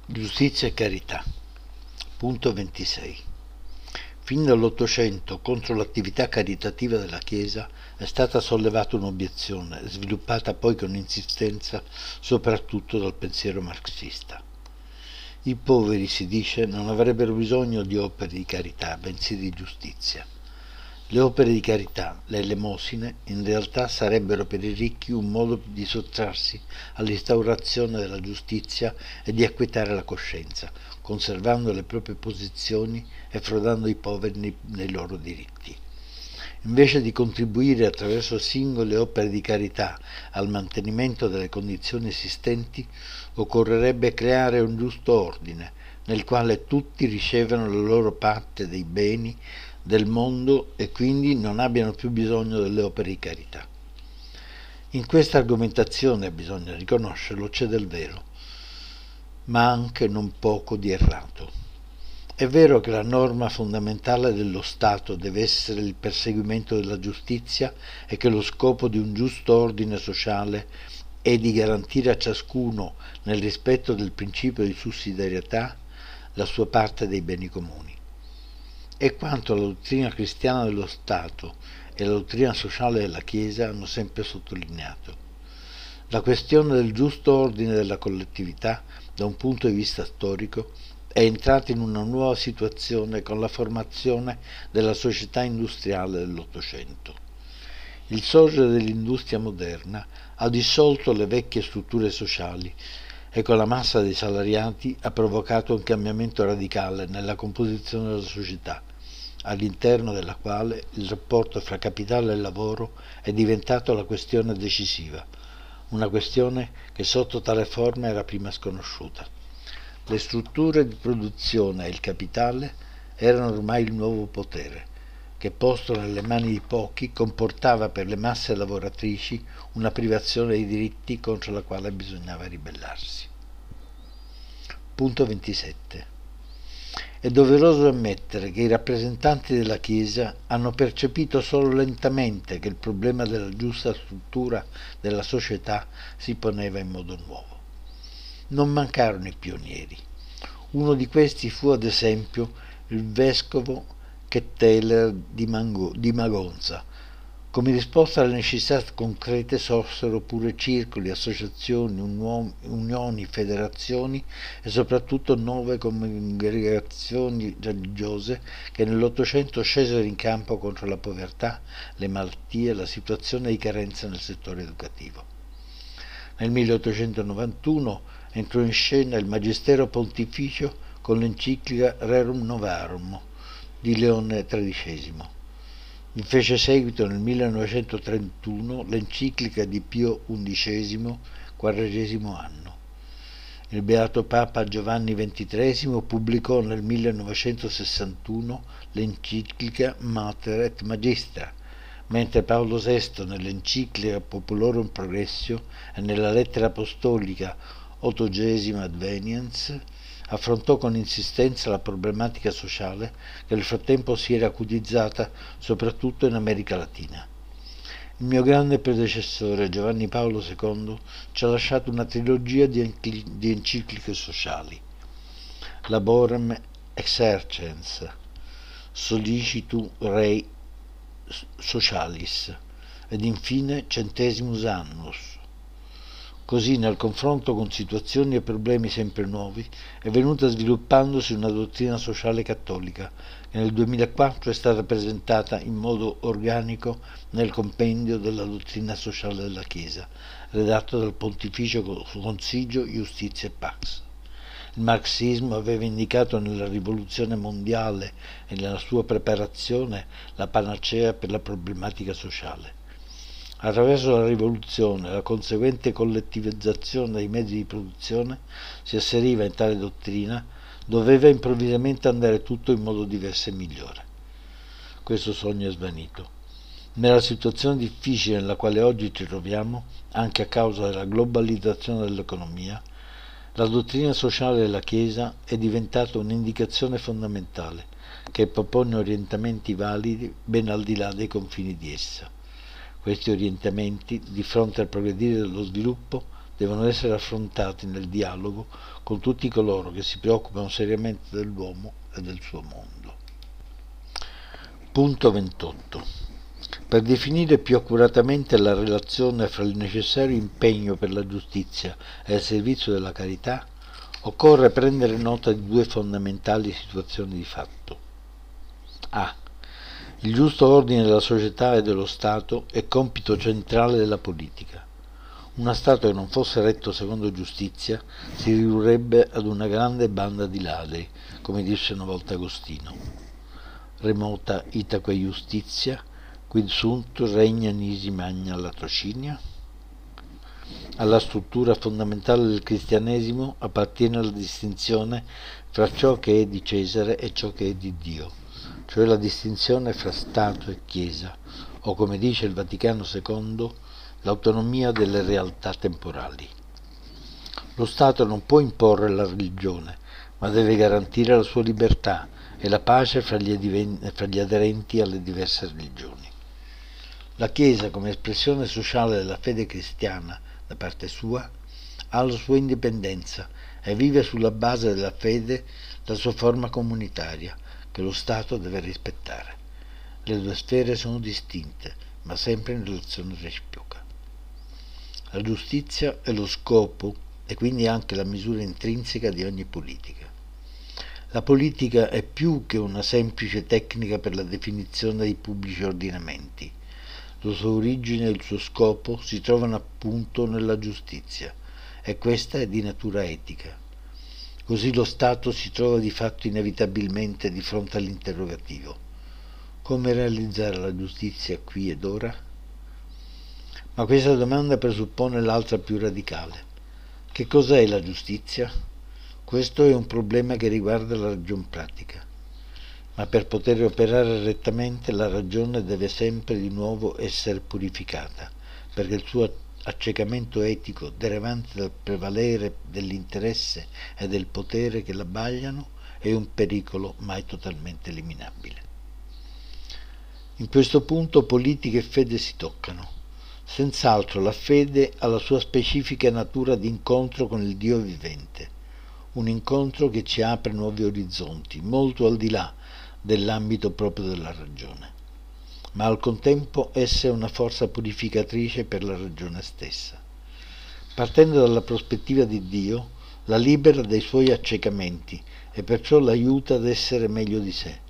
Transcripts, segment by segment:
Giustizia e carità. Punto 26. Fin dall'Ottocento contro l'attività caritativa della Chiesa è stata sollevata un'obiezione, sviluppata poi con insistenza soprattutto dal pensiero marxista. I poveri, si dice, non avrebbero bisogno di opere di carità, bensì di giustizia. Le opere di carità, le elemosine, in realtà sarebbero per i ricchi un modo di sottrarsi all'instaurazione della giustizia e di acquietare la coscienza, conservando le proprie posizioni e frodando i poveri nei loro diritti. Invece di contribuire attraverso singole opere di carità al mantenimento delle condizioni esistenti, occorrerebbe creare un giusto ordine, nel quale tutti ricevono la loro parte dei beni del mondo e quindi non abbiano più bisogno delle opere di carità. In questa argomentazione, bisogna riconoscerlo, c'è del vero, ma anche non poco di errato. È vero che la norma fondamentale dello Stato deve essere il perseguimento della giustizia e che lo scopo di un giusto ordine sociale è di garantire a ciascuno, nel rispetto del principio di sussidiarietà, la sua parte dei beni comuni. E quanto la dottrina cristiana dello Stato e la dottrina sociale della Chiesa hanno sempre sottolineato. La questione del giusto ordine della collettività, da un punto di vista storico, è entrata in una nuova situazione con la formazione della società industriale dell'Ottocento. Il sorgere dell'industria moderna ha dissolto le vecchie strutture sociali e con la massa dei salariati ha provocato un cambiamento radicale nella composizione della società, all'interno della quale il rapporto fra capitale e lavoro è diventato la questione decisiva, una questione che sotto tale forma era prima sconosciuta. Le strutture di produzione e il capitale erano ormai il nuovo potere, che posto nelle mani di pochi comportava per le masse lavoratrici una privazione dei diritti contro la quale bisognava ribellarsi. Punto 27. È doveroso ammettere che i rappresentanti della Chiesa hanno percepito solo lentamente che il problema della giusta struttura della società si poneva in modo nuovo. Non mancarono i pionieri. Uno di questi fu ad esempio il vescovo Ketteler di Magonza. Come risposta alle necessità concrete sorsero pure circoli, associazioni, unioni, federazioni e soprattutto nuove congregazioni religiose che nell'Ottocento scesero in campo contro la povertà, le malattie e la situazione di carenza nel settore educativo. Nel 1891 entrò in scena il Magistero Pontificio con l'enciclica Rerum Novarum di Leone XIII. Vi fece seguito nel 1931 l'enciclica di Pio XI, XV anno. Il Beato Papa Giovanni XXIII pubblicò nel 1961 l'enciclica Mater et Magistra, mentre Paolo VI nell'enciclica Populorum Progressio e nella lettera apostolica 80 Adveniens affrontò con insistenza la problematica sociale che nel frattempo si era acutizzata soprattutto in America Latina. Il mio grande predecessore Giovanni Paolo II ci ha lasciato una trilogia di encicliche sociali: Laborem Exercens, Solicitu Rei Socialis ed infine Centesimus Annus. Così, nel confronto con situazioni e problemi sempre nuovi, è venuta sviluppandosi una dottrina sociale cattolica, che nel 2004 è stata presentata in modo organico nel compendio della dottrina sociale della Chiesa, redatto dal Pontificio Consiglio Justitia e Pax. Il marxismo aveva indicato nella rivoluzione mondiale e nella sua preparazione la panacea per la problematica sociale. Attraverso la rivoluzione e la conseguente collettivizzazione dei mezzi di produzione si asseriva in tale dottrina, doveva improvvisamente andare tutto in modo diverso e migliore. Questo sogno è svanito. Nella situazione difficile nella quale oggi ci troviamo, anche a causa della globalizzazione dell'economia, la dottrina sociale della Chiesa è diventata un'indicazione fondamentale che propone orientamenti validi ben al di là dei confini di essa. Questi orientamenti, di fronte al progredire dello sviluppo, devono essere affrontati nel dialogo con tutti coloro che si preoccupano seriamente dell'uomo e del suo mondo. Punto 28. Per definire più accuratamente la relazione fra il necessario impegno per la giustizia e il servizio della carità, occorre prendere nota di due fondamentali situazioni di fatto. A. Il giusto ordine della società e dello Stato è compito centrale della politica. Uno Stato che non fosse retto secondo giustizia si ridurrebbe ad una grande banda di ladri, come disse una volta Agostino. Remota itaque justitia, quid sunt regna nisi magna latrocinia? Alla struttura fondamentale del cristianesimo appartiene la distinzione fra ciò che è di Cesare e ciò che è di Dio, cioè la distinzione fra Stato e Chiesa, o come dice il Vaticano II, l'autonomia delle realtà temporali. Lo Stato non può imporre la religione, ma deve garantire la sua libertà e la pace fra gli aderenti alle diverse religioni. La Chiesa, come espressione sociale della fede cristiana da parte sua, ha la sua indipendenza e vive sulla base della fede la sua forma comunitaria, che lo Stato deve rispettare. Le due sfere sono distinte, ma sempre in relazione reciproca. La giustizia è lo scopo e quindi anche la misura intrinseca di ogni politica. La politica è più che una semplice tecnica per la definizione dei pubblici ordinamenti. La sua origine e il suo scopo si trovano appunto nella giustizia, e questa è di natura etica. Così lo Stato si trova di fatto inevitabilmente di fronte all'interrogativo: come realizzare la giustizia qui ed ora? Ma questa domanda presuppone l'altra più radicale. Che cos'è la giustizia? Questo è un problema che riguarda la ragion pratica. Ma per poter operare rettamente la ragione deve sempre di nuovo essere purificata, perché il suo accecamento etico derivante dal prevalere dell'interesse e del potere che l'abbagliano è un pericolo mai totalmente eliminabile. In questo punto politica e fede si toccano. Senz'altro la fede ha la sua specifica natura di incontro con il Dio vivente, un incontro che ci apre nuovi orizzonti, molto al di là dell'ambito proprio della ragione, ma al contempo essa è una forza purificatrice per la ragione stessa. Partendo dalla prospettiva di Dio, la libera dai suoi accecamenti e perciò l'aiuta ad essere meglio di sé.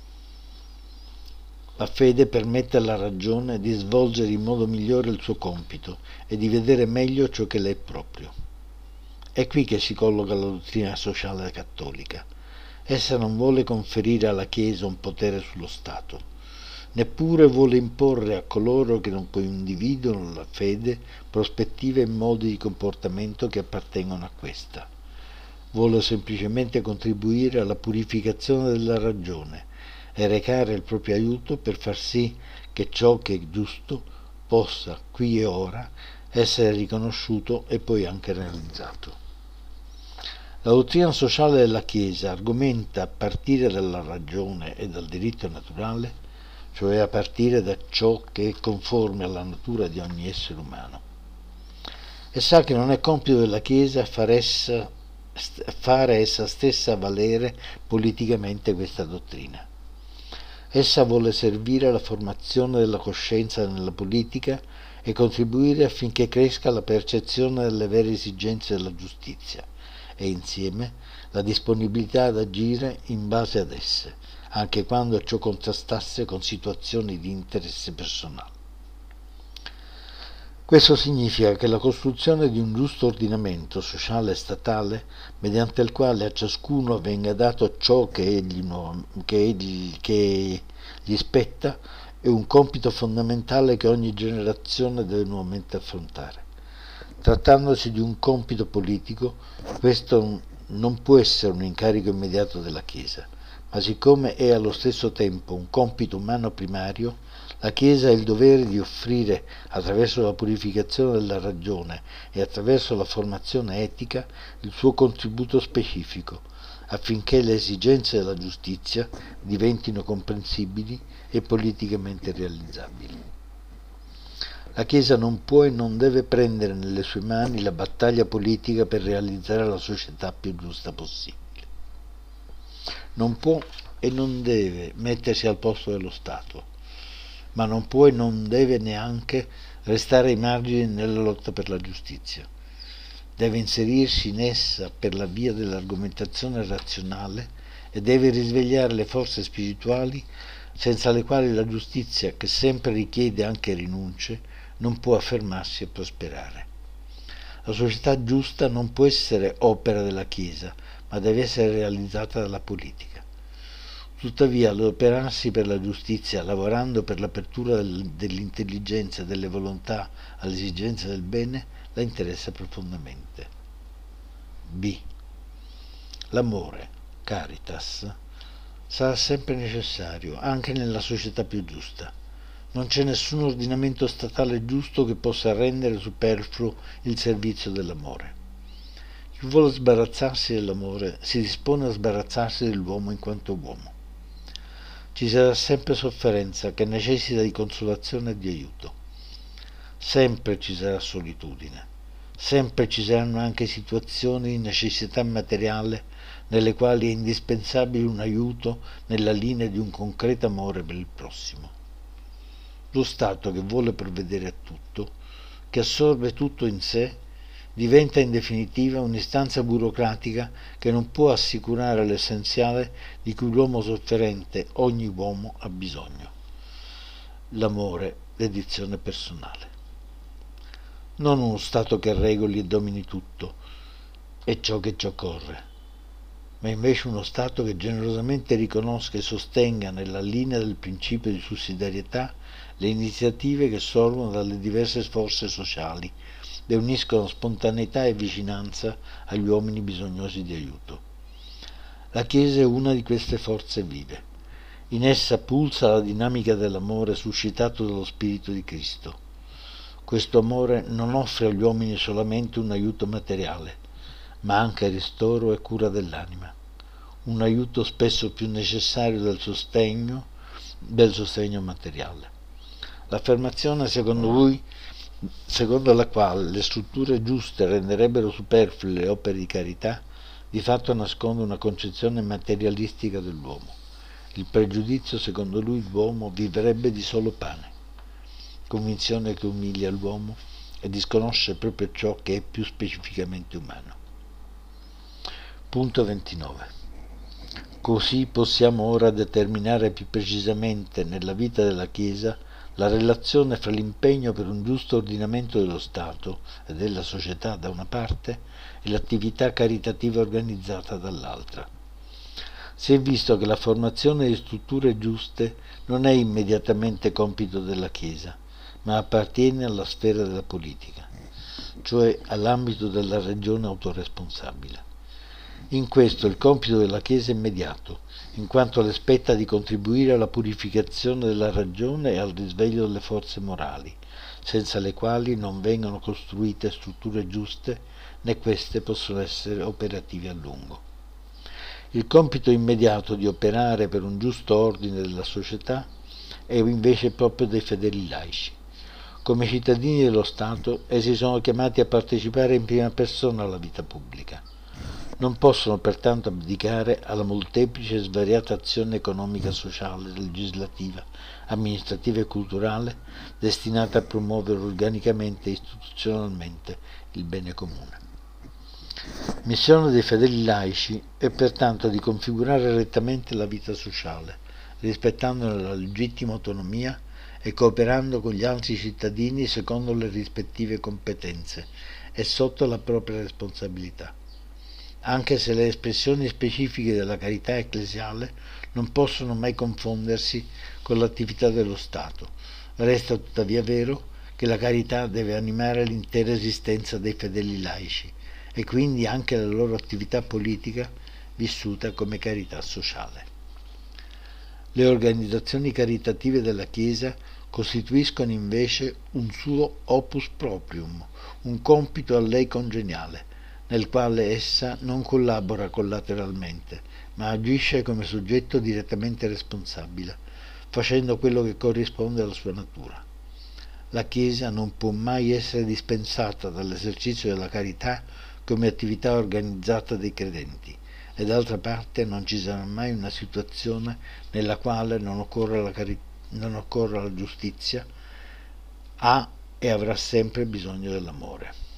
La fede permette alla ragione di svolgere in modo migliore il suo compito e di vedere meglio ciò che le è proprio. È qui che si colloca la dottrina sociale cattolica. Essa non vuole conferire alla Chiesa un potere sullo Stato, neppure vuole imporre a coloro che non condividono la fede prospettive e modi di comportamento che appartengono a questa. Vuole semplicemente contribuire alla purificazione della ragione e recare il proprio aiuto per far sì che ciò che è giusto possa, qui e ora, essere riconosciuto e poi anche realizzato. La dottrina sociale della Chiesa argomenta a partire dalla ragione e dal diritto naturale, cioè a partire da ciò che è conforme alla natura di ogni essere umano. E sa che non è compito della Chiesa fare essa stessa valere politicamente questa dottrina. Essa vuole servire alla formazione della coscienza nella politica e contribuire affinché cresca la percezione delle vere esigenze della giustizia e insieme la disponibilità ad agire in base ad esse, anche quando ciò contrastasse con situazioni di interesse personale. Questo significa che la costruzione di un giusto ordinamento sociale e statale, mediante il quale a ciascuno venga dato ciò che gli spetta, è un compito fondamentale che ogni generazione deve nuovamente affrontare. Trattandosi di un compito politico, questo non può essere un incarico immediato della Chiesa, ma siccome è allo stesso tempo un compito umano primario, la Chiesa ha il dovere di offrire, attraverso la purificazione della ragione e attraverso la formazione etica, il suo contributo specifico, affinché le esigenze della giustizia diventino comprensibili e politicamente realizzabili. La Chiesa non può e non deve prendere nelle sue mani la battaglia politica per realizzare la società più giusta possibile. Non può e non deve mettersi al posto dello Stato, ma non può e non deve neanche restare ai margini nella lotta per la giustizia. Deve inserirsi in essa per la via dell'argomentazione razionale e deve risvegliare le forze spirituali senza le quali la giustizia, che sempre richiede anche rinunce, non può affermarsi e prosperare. La società giusta non può essere opera della Chiesa, ma deve essere realizzata dalla politica. Tuttavia, l'adoperarsi per la giustizia, lavorando per l'apertura dell'intelligenza e delle volontà alle esigenze del bene, la interessa profondamente. B. L'amore, caritas, sarà sempre necessario, anche nella società più giusta. Non c'è nessun ordinamento statale giusto che possa rendere superfluo il servizio dell'amore. Chi vuole sbarazzarsi dell'amore si dispone a sbarazzarsi dell'uomo in quanto uomo. Ci sarà sempre sofferenza che necessita di consolazione e di aiuto. Sempre ci sarà solitudine. Sempre ci saranno anche situazioni di necessità materiale nelle quali è indispensabile un aiuto nella linea di un concreto amore per il prossimo. Lo Stato che vuole provvedere a tutto, che assorbe tutto in sé, diventa in definitiva un'istanza burocratica che non può assicurare l'essenziale di cui l'uomo sofferente, ogni uomo, ha bisogno: l'amore, dedizione personale. Non uno Stato che regoli e domini tutto e ciò che ci occorre, ma invece uno Stato che generosamente riconosca e sostenga nella linea del principio di sussidiarietà le iniziative che sorgono dalle diverse forze sociali e uniscono spontaneità e vicinanza agli uomini bisognosi di aiuto. La Chiesa è una di queste forze vive. In essa pulsa la dinamica dell'amore suscitato dallo Spirito di Cristo. Questo amore non offre agli uomini solamente un aiuto materiale, ma anche ristoro e cura dell'anima, un aiuto spesso più necessario del sostegno materiale. L'affermazione secondo la quale le strutture giuste renderebbero superflue le opere di carità, di fatto nasconde una concezione materialistica dell'uomo. Il pregiudizio secondo lui l'uomo vivrebbe di solo pane, convinzione che umilia l'uomo e disconosce proprio ciò che è più specificamente umano. Punto 29. Così possiamo ora determinare più precisamente nella vita della Chiesa la relazione fra l'impegno per un giusto ordinamento dello Stato e della società da una parte e l'attività caritativa organizzata dall'altra. Si è visto che la formazione di strutture giuste non è immediatamente compito della Chiesa, ma appartiene alla sfera della politica, cioè all'ambito della regione autoresponsabile. In questo il compito della Chiesa è immediato, in quanto le spetta di contribuire alla purificazione della ragione e al risveglio delle forze morali, senza le quali non vengono costruite strutture giuste, né queste possono essere operative a lungo. Il compito immediato di operare per un giusto ordine della società è invece proprio dei fedeli laici. Come cittadini dello Stato, essi sono chiamati a partecipare in prima persona alla vita pubblica. Non possono pertanto abdicare alla molteplice e svariata azione economica, sociale, legislativa, amministrativa e culturale destinata a promuovere organicamente e istituzionalmente il bene comune. Missione dei fedeli laici è pertanto di configurare rettamente la vita sociale, rispettandone la legittima autonomia e cooperando con gli altri cittadini secondo le rispettive competenze e sotto la propria responsabilità. Anche se le espressioni specifiche della carità ecclesiale non possono mai confondersi con l'attività dello Stato, resta tuttavia vero che la carità deve animare l'intera esistenza dei fedeli laici e quindi anche la loro attività politica vissuta come carità sociale. Le organizzazioni caritative della Chiesa costituiscono invece un suo opus proprium, un compito a lei congeniale, nel quale essa non collabora collateralmente, ma agisce come soggetto direttamente responsabile, facendo quello che corrisponde alla sua natura. La Chiesa non può mai essere dispensata dall'esercizio della carità come attività organizzata dei credenti, e d'altra parte non ci sarà mai una situazione nella quale non occorra la giustizia, ha e avrà sempre bisogno dell'amore.